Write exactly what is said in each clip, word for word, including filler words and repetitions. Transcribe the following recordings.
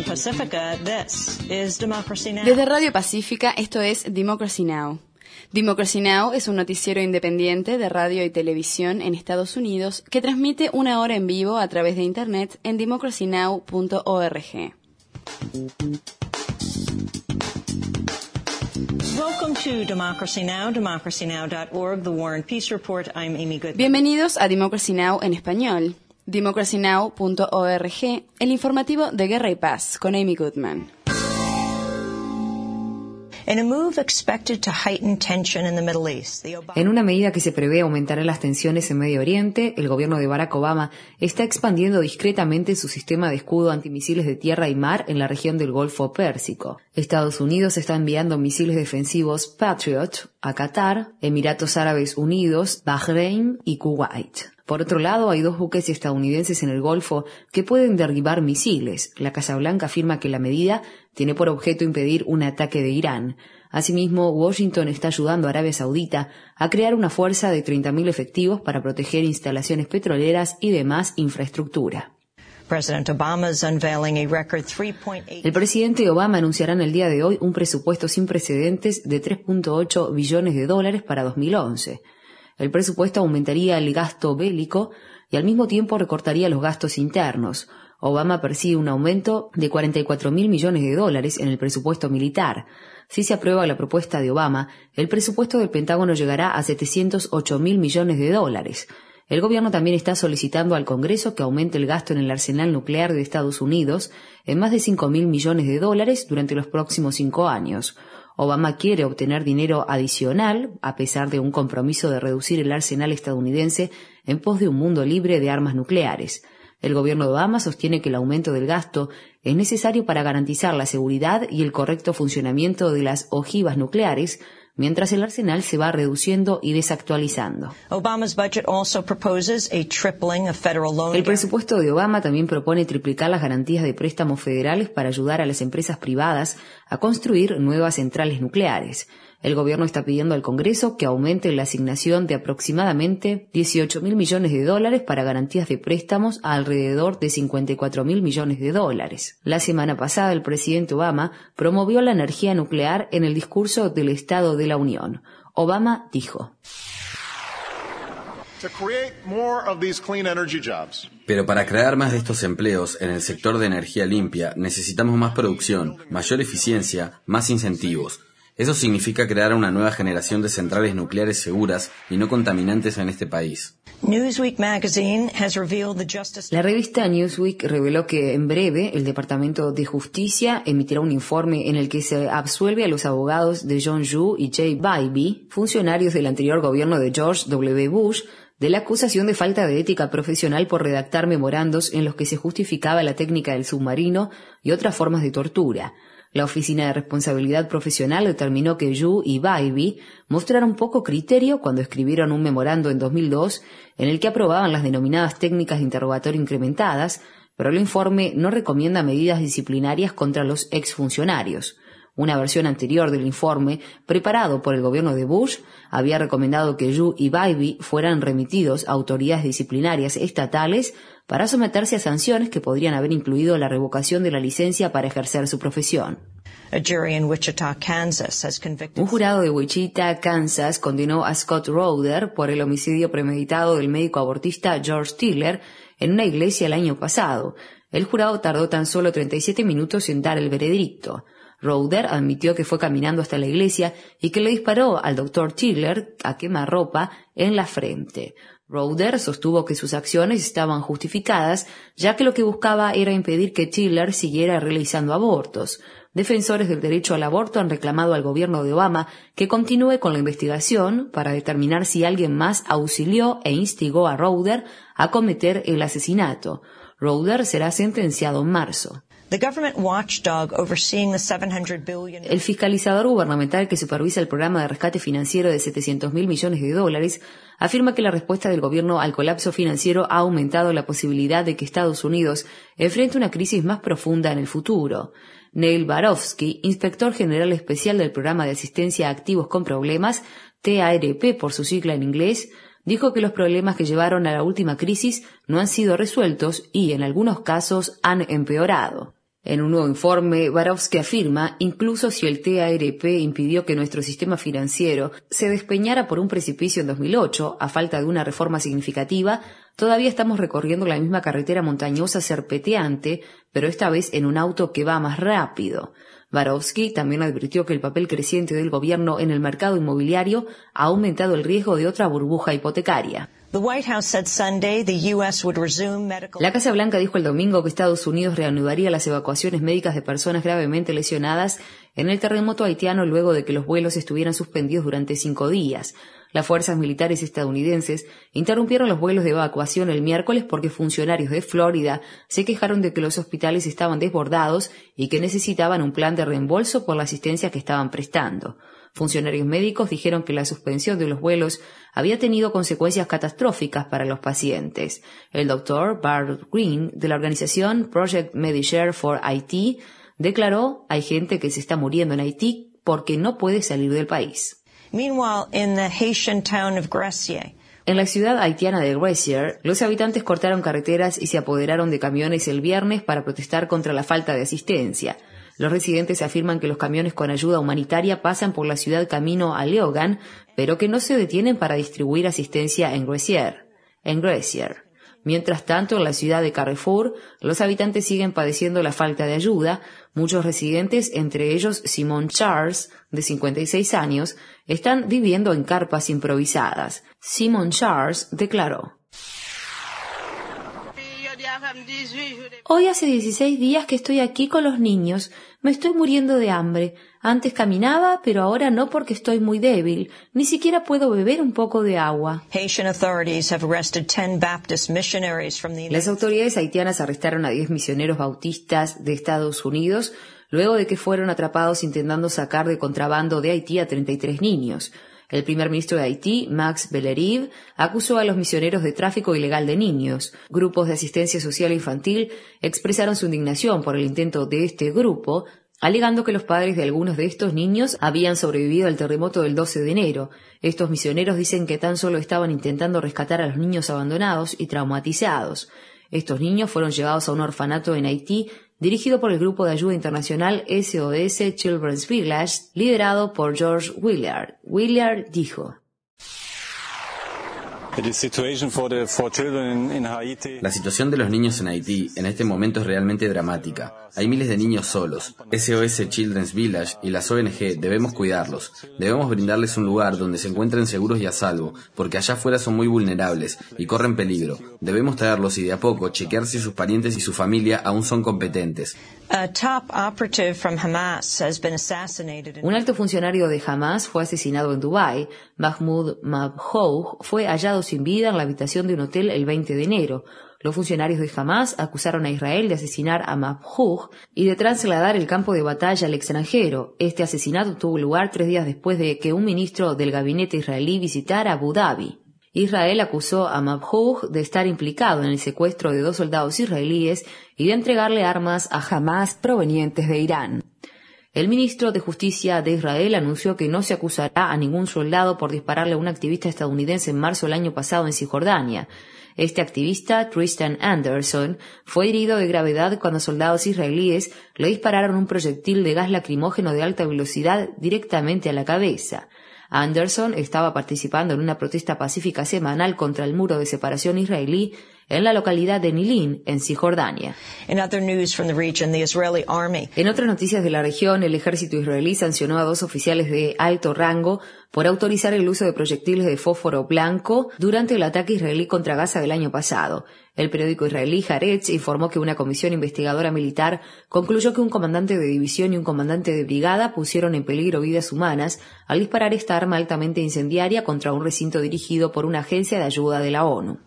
Pacifica, this is Democracy Now! Desde Radio Pacífica, esto es Democracy Now! Democracy Now! Es un noticiero independiente de radio y televisión en Estados Unidos que transmite una hora en vivo a través de Internet en democracy now punto org. Welcome to Democracy Now!, democracy now dot org, The War and Peace Report. I'm Amy Goodman. Bienvenidos a Democracy Now! En español. democracy now punto org, el informativo de Guerra y Paz, con Amy Goodman. In a move expected to heighten tension in the Middle East, the Obama... En una medida que se prevé aumentará las tensiones en Medio Oriente, el gobierno de Barack Obama está expandiendo discretamente su sistema de escudo antimisiles de tierra y mar en la región del Golfo Pérsico. Estados Unidos está enviando misiles defensivos Patriot a Qatar, Emiratos Árabes Unidos, Bahrein y Kuwait. Por otro lado, hay dos buques estadounidenses en el Golfo que pueden derribar misiles. La Casa Blanca afirma que la medida tiene por objeto impedir un ataque de Irán. Asimismo, Washington está ayudando a Arabia Saudita a crear una fuerza de treinta mil efectivos para proteger instalaciones petroleras y demás infraestructura. El presidente Obama anunciará en el día de hoy un presupuesto sin precedentes de tres punto ocho billones de dólares para dos mil once. El presupuesto aumentaría el gasto bélico y al mismo tiempo recortaría los gastos internos. Obama persigue un aumento de cuarenta y cuatro mil millones de dólares en el presupuesto militar. Si se aprueba la propuesta de Obama, el presupuesto del Pentágono llegará a setecientos ocho mil millones de dólares. El gobierno también está solicitando al Congreso que aumente el gasto en el arsenal nuclear de Estados Unidos en más de cinco mil millones de dólares durante los próximos cinco años. Obama quiere obtener dinero adicional, a pesar de un compromiso de reducir el arsenal estadounidense en pos de un mundo libre de armas nucleares. El gobierno de Obama sostiene que el aumento del gasto es necesario para garantizar la seguridad y el correcto funcionamiento de las ojivas nucleares, mientras el arsenal se va reduciendo y desactualizando. El presupuesto de Obama también propone triplicar las garantías de préstamos federales para ayudar a las empresas privadas a construir nuevas centrales nucleares. El gobierno está pidiendo al Congreso que aumente la asignación de aproximadamente dieciocho mil millones de dólares para garantías de préstamos a alrededor de cincuenta y cuatro mil millones de dólares. La semana pasada, el presidente Obama promovió la energía nuclear en el discurso del Estado de la Unión. Obama dijo: Pero para crear más de estos empleos en el sector de energía limpia, necesitamos más producción, mayor eficiencia, más incentivos. Eso significa crear una nueva generación de centrales nucleares seguras y no contaminantes en este país. La revista Newsweek reveló que en breve el Departamento de Justicia emitirá un informe en el que se absuelve a los abogados de John Yoo y Jay Bybee, funcionarios del anterior gobierno de George W. Bush, de la acusación de falta de ética profesional por redactar memorandos en los que se justificaba la técnica del submarino y otras formas de tortura. La Oficina de Responsabilidad Profesional determinó que Yoo y Bybee mostraron poco criterio cuando escribieron un memorando en dos mil dos en el que aprobaban las denominadas técnicas de interrogatorio incrementadas, pero el informe no recomienda medidas disciplinarias contra los exfuncionarios. Una versión anterior del informe, preparado por el gobierno de Bush, había recomendado que Yoo y Bybee fueran remitidos a autoridades disciplinarias estatales para someterse a sanciones que podrían haber incluido la revocación de la licencia para ejercer su profesión. Un jurado de Wichita, Kansas, condenó a Scott Rowder por el homicidio premeditado del médico abortista George Tiller en una iglesia el año pasado. El jurado tardó tan solo treinta y siete minutos en dar el veredicto. Rowder admitió que fue caminando hasta la iglesia y que le disparó al doctor Tiller a quemarropa en la frente. Rowder sostuvo que sus acciones estaban justificadas, ya que lo que buscaba era impedir que Tiller siguiera realizando abortos. Defensores del derecho al aborto han reclamado al gobierno de Obama que continúe con la investigación para determinar si alguien más auxilió e instigó a Rowder a cometer el asesinato. Rowder será sentenciado en marzo. El fiscalizador gubernamental que supervisa el programa de rescate financiero de setecientos mil millones de dólares afirma que la respuesta del gobierno al colapso financiero ha aumentado la posibilidad de que Estados Unidos enfrente una crisis más profunda en el futuro. Neil Barofsky, inspector general especial del programa de asistencia a activos con problemas, T A R P por su sigla en inglés, dijo que los problemas que llevaron a la última crisis no han sido resueltos y, en algunos casos, han empeorado. En un nuevo informe, Barofsky afirma, incluso si el T A R P impidió que nuestro sistema financiero se despeñara por un precipicio en dos mil ocho, a falta de una reforma significativa, todavía estamos recorriendo la misma carretera montañosa serpenteante, pero esta vez en un auto que va más rápido. Barofsky también advirtió que el papel creciente del gobierno en el mercado inmobiliario ha aumentado el riesgo de otra burbuja hipotecaria. La Casa Blanca dijo el domingo que Estados Unidos reanudaría las evacuaciones médicas de personas gravemente lesionadas en el terremoto haitiano luego de que los vuelos estuvieran suspendidos durante cinco días. Las fuerzas militares estadounidenses interrumpieron los vuelos de evacuación el miércoles porque funcionarios de Florida se quejaron de que los hospitales estaban desbordados y que necesitaban un plan de reembolso por la asistencia que estaban prestando. Funcionarios médicos dijeron que la suspensión de los vuelos había tenido consecuencias catastróficas para los pacientes. El doctor Bart Green, de la organización Project Medishare for Haiti, declaró: hay gente que se está muriendo en Haití porque no puede salir del país. Meanwhile, in the Haitian town of Gressier, en la ciudad haitiana de Gressier, los habitantes cortaron carreteras y se apoderaron de camiones el viernes para protestar contra la falta de asistencia. Los residentes afirman que los camiones con ayuda humanitaria pasan por la ciudad camino a Léogâne, pero que no se detienen para distribuir asistencia en Gressier. En Gressier. Mientras tanto, en la ciudad de Carrefour, los habitantes siguen padeciendo la falta de ayuda. Muchos residentes, entre ellos Simon Charles, de cincuenta y seis años, están viviendo en carpas improvisadas. Simon Charles declaró: hoy hace dieciséis días que estoy aquí con los niños. Me estoy muriendo de hambre. Antes caminaba, pero ahora no porque estoy muy débil. Ni siquiera puedo beber un poco de agua. Las autoridades haitianas arrestaron a diez misioneros bautistas de Estados Unidos luego de que fueron atrapados intentando sacar de contrabando de Haití a treinta y tres niños. El primer ministro de Haití, Max Bellerive, acusó a los misioneros de tráfico ilegal de niños. Grupos de asistencia social infantil expresaron su indignación por el intento de este grupo, alegando que los padres de algunos de estos niños habían sobrevivido al terremoto del doce de enero. Estos misioneros dicen que tan solo estaban intentando rescatar a los niños abandonados y traumatizados. Estos niños fueron llevados a un orfanato en Haití dirigido por el grupo de ayuda internacional S O S Children's Village, liderado por George Willard. Willard dijo: la situación de los niños en Haití en este momento es realmente dramática. Hay miles de niños solos. S O S Children's Village y las O N G debemos cuidarlos. Debemos brindarles un lugar donde se encuentren seguros y a salvo, porque allá afuera son muy vulnerables y corren peligro. Debemos traerlos y de a poco chequear si sus parientes y su familia aún son competentes. Un alto funcionario de Hamas fue asesinado en Dubái. Mahmoud Mabhouh fue hallado sin vida en la habitación de un hotel el veinte de enero. Los funcionarios de Hamas acusaron a Israel de asesinar a Mabhouh y de trasladar el campo de batalla al extranjero. Este asesinato tuvo lugar tres días después de que un ministro del gabinete israelí visitara Abu Dhabi. Israel acusó a Mabhouh de estar implicado en el secuestro de dos soldados israelíes y de entregarle armas a Hamas provenientes de Irán. El ministro de Justicia de Israel anunció que no se acusará a ningún soldado por dispararle a un activista estadounidense en marzo del año pasado en Cisjordania. Este activista, Tristan Anderson, fue herido de gravedad cuando soldados israelíes le dispararon un proyectil de gas lacrimógeno de alta velocidad directamente a la cabeza. Anderson estaba participando en una protesta pacífica semanal contra el muro de separación israelí en la localidad de Nilin, en Cisjordania. En otras noticias de la región, el ejército israelí sancionó a dos oficiales de alto rango por autorizar el uso de proyectiles de fósforo blanco durante el ataque israelí contra Gaza del año pasado. El periódico israelí Haaretz informó que una comisión investigadora militar concluyó que un comandante de división y un comandante de brigada pusieron en peligro vidas humanas al disparar esta arma altamente incendiaria contra un recinto dirigido por una agencia de ayuda de la ONU.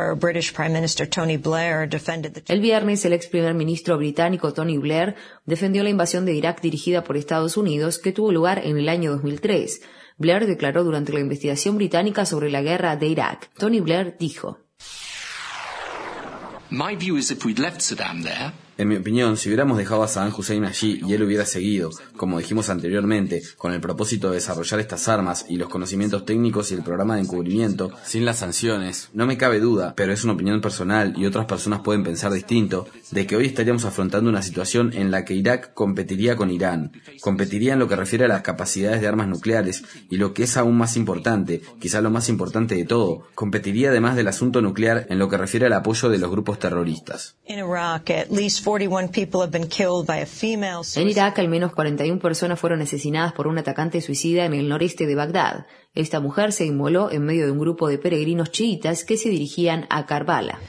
El viernes, el ex primer ministro británico Tony Blair defendió la invasión de Irak dirigida por Estados Unidos que tuvo lugar en el año dos mil tres. Blair declaró durante la investigación británica sobre la guerra de Irak. Tony Blair dijo: En mi opinión, si hubiéramos dejado a Saddam Hussein allí y él hubiera seguido, como dijimos anteriormente, con el propósito de desarrollar estas armas y los conocimientos técnicos y el programa de encubrimiento, sin las sanciones, no me cabe duda, pero es una opinión personal y otras personas pueden pensar distinto, de que hoy estaríamos afrontando una situación en la que Irak competiría con Irán, competiría en lo que refiere a las capacidades de armas nucleares y lo que es aún más importante, quizá lo más importante de todo, competiría además del asunto nuclear en lo que refiere al apoyo de los grupos terroristas. En Irak, al menos cuarenta y una personas fueron asesinadas por un atacante suicida en el noreste de Bagdad. Esta mujer se inmoló en medio de un grupo de peregrinos chiitas que se dirigían a Karbala.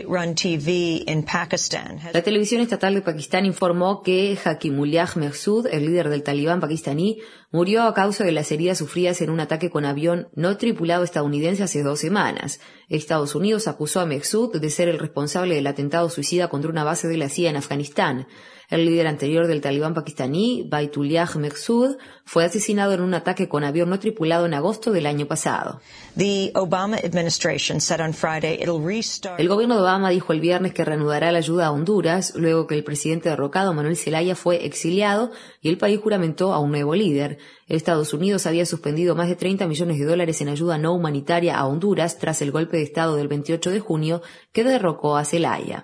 La televisión estatal de Pakistán informó que Hakimullah Mehsud, el líder del talibán pakistaní, murió a causa de las heridas sufridas en un ataque con avión no tripulado estadounidense hace dos semanas. Estados Unidos acusó a Mehsud de ser el responsable del atentado suicida contra una base de la C I A en Afganistán. El líder anterior del talibán pakistaní, Baitullah Mehsud, fue asesinado en un ataque con avión no tripulado en agosto del año pasado. El gobierno de Obama dijo el viernes que reanudará la ayuda a Honduras, luego que el presidente derrocado Manuel Zelaya fue exiliado y el país juramentó a un nuevo líder. Estados Unidos había suspendido más de treinta millones de dólares en ayuda no humanitaria a Honduras tras el golpe de Estado del veintiocho de junio que derrocó a Zelaya.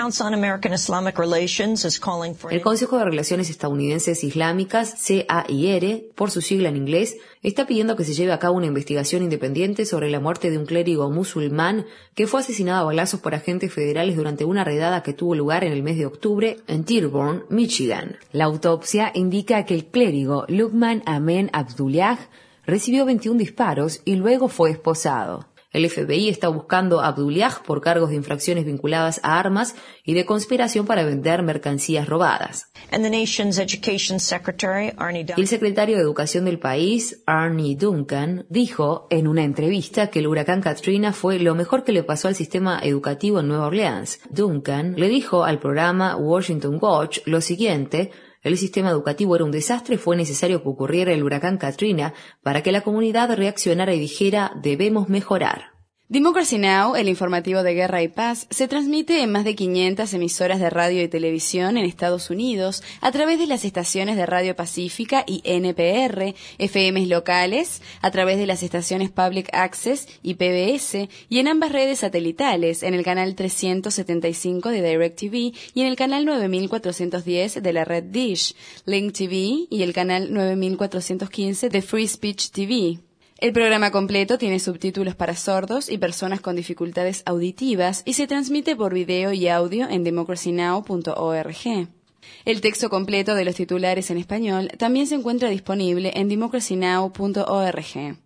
El Consejo de Relaciones Estadounidenses Islámicas, C A I R, por su sigla en inglés, está pidiendo que se lleve a cabo una investigación independiente sobre la muerte de un clérigo musulmán que fue asesinado a balazos por agentes federales durante una redada que tuvo lugar en el mes de octubre en Dearborn, Michigan. La autopsia indica que el clérigo Luqman Amen Abdullah recibió veintiún disparos y luego fue esposado. El F B I está buscando a Abdullah por cargos de infracciones vinculadas a armas y de conspiración para vender mercancías robadas. Y el secretario de Educación del país, Arne Duncan, dijo en una entrevista que el huracán Katrina fue lo mejor que le pasó al sistema educativo en Nueva Orleans. Duncan le dijo al programa Washington Watch lo siguiente: el sistema educativo era un desastre y fue necesario que ocurriera el huracán Katrina para que la comunidad reaccionara y dijera debemos mejorar. Democracy Now!, el informativo de guerra y paz, se transmite en más de quinientas emisoras de radio y televisión en Estados Unidos a través de las estaciones de Radio Pacífica y N P R, F Ms locales, a través de las estaciones Public Access y P B S, y en ambas redes satelitales, en el canal trescientos setenta y cinco de DirecTV y en el canal nueve mil cuatrocientos diez de la red Dish, Link T V y el canal nueve mil cuatrocientos quince de Free Speech T V. El programa completo tiene subtítulos para sordos y personas con dificultades auditivas y se transmite por video y audio en democracy now punto org. El texto completo de los titulares en español también se encuentra disponible en democracy now punto org.